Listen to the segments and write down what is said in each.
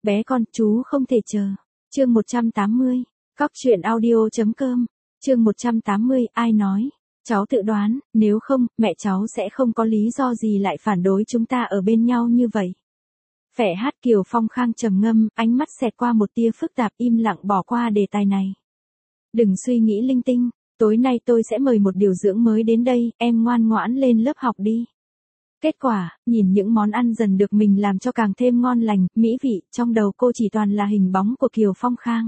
Bé con, chú không thể chờ. Chương 180. Cóc truyện audio.com. Chương 180, ai nói? Cháu tự đoán, nếu không, mẹ cháu sẽ không có lý do gì lại phản đối chúng ta ở bên nhau như vậy. Vẻ hát Kiều Phong Khang trầm ngâm, ánh mắt xẹt qua một tia phức tạp, im lặng bỏ qua đề tài này. Đừng suy nghĩ linh tinh, tối nay tôi sẽ mời một điều dưỡng mới đến đây, em ngoan ngoãn lên lớp học đi. Kết quả, nhìn những món ăn dần được mình làm cho càng thêm ngon lành, mỹ vị, trong đầu cô chỉ toàn là hình bóng của Kiều Phong Khang.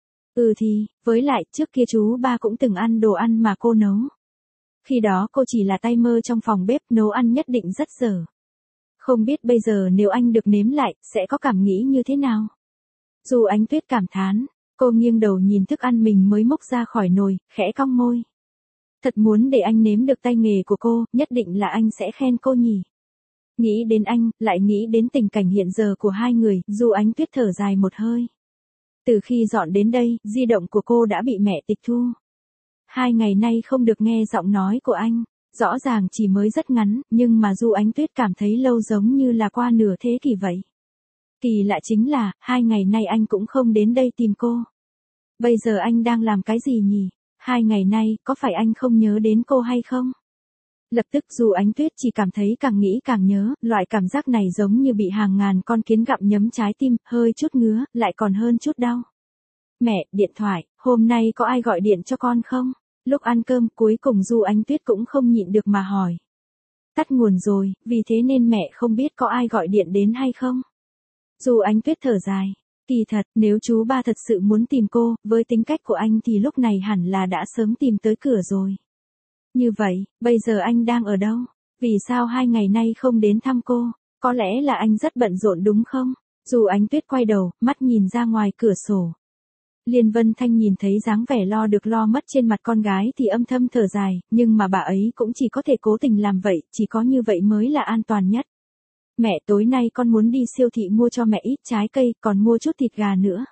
Với lại, trước kia chú ba cũng từng ăn đồ ăn mà cô nấu. Khi đó cô chỉ là tay mơ trong phòng bếp, nấu ăn nhất định rất dở. Không biết bây giờ nếu anh được nếm lại, sẽ có cảm nghĩ như thế nào? Dù Ánh Tuyết cảm thán, cô nghiêng đầu nhìn thức ăn mình mới múc ra khỏi nồi, khẽ cong môi. Thật muốn để anh nếm được tay nghề của cô, nhất định là anh sẽ khen cô nhỉ. Nghĩ đến anh, lại nghĩ đến tình cảnh hiện giờ của hai người, dù Ánh Tuyết thở dài một hơi. Từ khi dọn đến đây, di động của cô đã bị mẹ tịch thu. 2 ngày nay không được nghe giọng nói của anh, rõ ràng chỉ mới rất ngắn, nhưng mà dù Ánh Tuyết cảm thấy lâu giống như là qua nửa thế kỷ vậy. Kỳ lạ chính là, 2 ngày nay anh cũng không đến đây tìm cô. Bây giờ anh đang làm cái gì nhỉ? 2 ngày nay, có phải anh không nhớ đến cô hay không? Lập tức dù Ánh Tuyết chỉ cảm thấy càng nghĩ càng nhớ, loại cảm giác này giống như bị hàng ngàn con kiến gặm nhấm trái tim, hơi chút ngứa, lại còn hơn chút đau. Mẹ, điện thoại, hôm nay có ai gọi điện cho con không? Lúc ăn cơm cuối cùng dù Ánh Tuyết cũng không nhịn được mà hỏi. Tắt nguồn rồi, vì thế nên mẹ không biết có ai gọi điện đến hay không. Dù Ánh Tuyết thở dài. Kỳ thật, nếu chú ba thật sự muốn tìm cô, với tính cách của anh thì lúc này hẳn là đã sớm tìm tới cửa rồi. Như vậy, bây giờ anh đang ở đâu? Vì sao 2 ngày nay không đến thăm cô? Có lẽ là anh rất bận rộn đúng không? Dù Ánh Tuyết quay đầu, mắt nhìn ra ngoài cửa sổ. Liên Vân Thanh nhìn thấy dáng vẻ lo được lo mất trên mặt con gái thì âm thầm thở dài, nhưng mà bà ấy cũng chỉ có thể cố tình làm vậy, chỉ có như vậy mới là an toàn nhất. Mẹ, tối nay con muốn đi siêu thị mua cho mẹ ít trái cây, còn mua chút thịt gà nữa.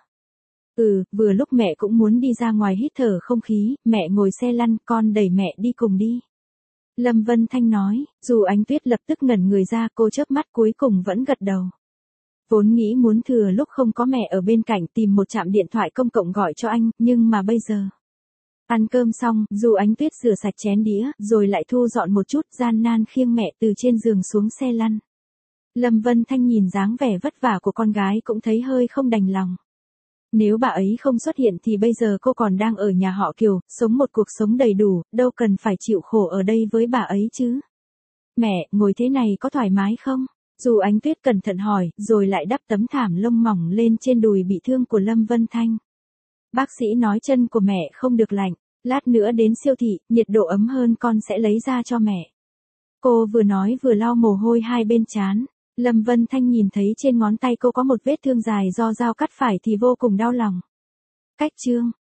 Vừa lúc mẹ cũng muốn đi ra ngoài hít thở không khí, mẹ ngồi xe lăn, con đẩy mẹ đi cùng đi. Lâm Vân Thanh nói, dù Ánh Tuyết lập tức ngẩn người ra, cô chớp mắt cuối cùng vẫn gật đầu. Vốn nghĩ muốn thừa lúc không có mẹ ở bên cạnh tìm một trạm điện thoại công cộng gọi cho anh, nhưng mà bây giờ. Ăn cơm xong, dù Ánh Tuyết rửa sạch chén đĩa, rồi lại thu dọn một chút, gian nan khiêng mẹ từ trên giường xuống xe lăn. Lâm Vân Thanh nhìn dáng vẻ vất vả của con gái cũng thấy hơi không đành lòng. Nếu bà ấy không xuất hiện thì bây giờ cô còn đang ở nhà họ Kiều, sống một cuộc sống đầy đủ, đâu cần phải chịu khổ ở đây với bà ấy chứ. Mẹ, ngồi thế này có thoải mái không? Dù Ánh Tuyết cẩn thận hỏi, rồi lại đắp tấm thảm lông mỏng lên trên đùi bị thương của Lâm Vân Thanh. Bác sĩ nói chân của mẹ không được lạnh, lát nữa đến siêu thị, nhiệt độ ấm hơn con sẽ lấy ra cho mẹ. Cô vừa nói vừa lau mồ hôi hai bên trán. Lâm Vân Thanh nhìn thấy trên ngón tay cô có một vết thương dài do dao cắt phải thì vô cùng đau lòng. Cách chương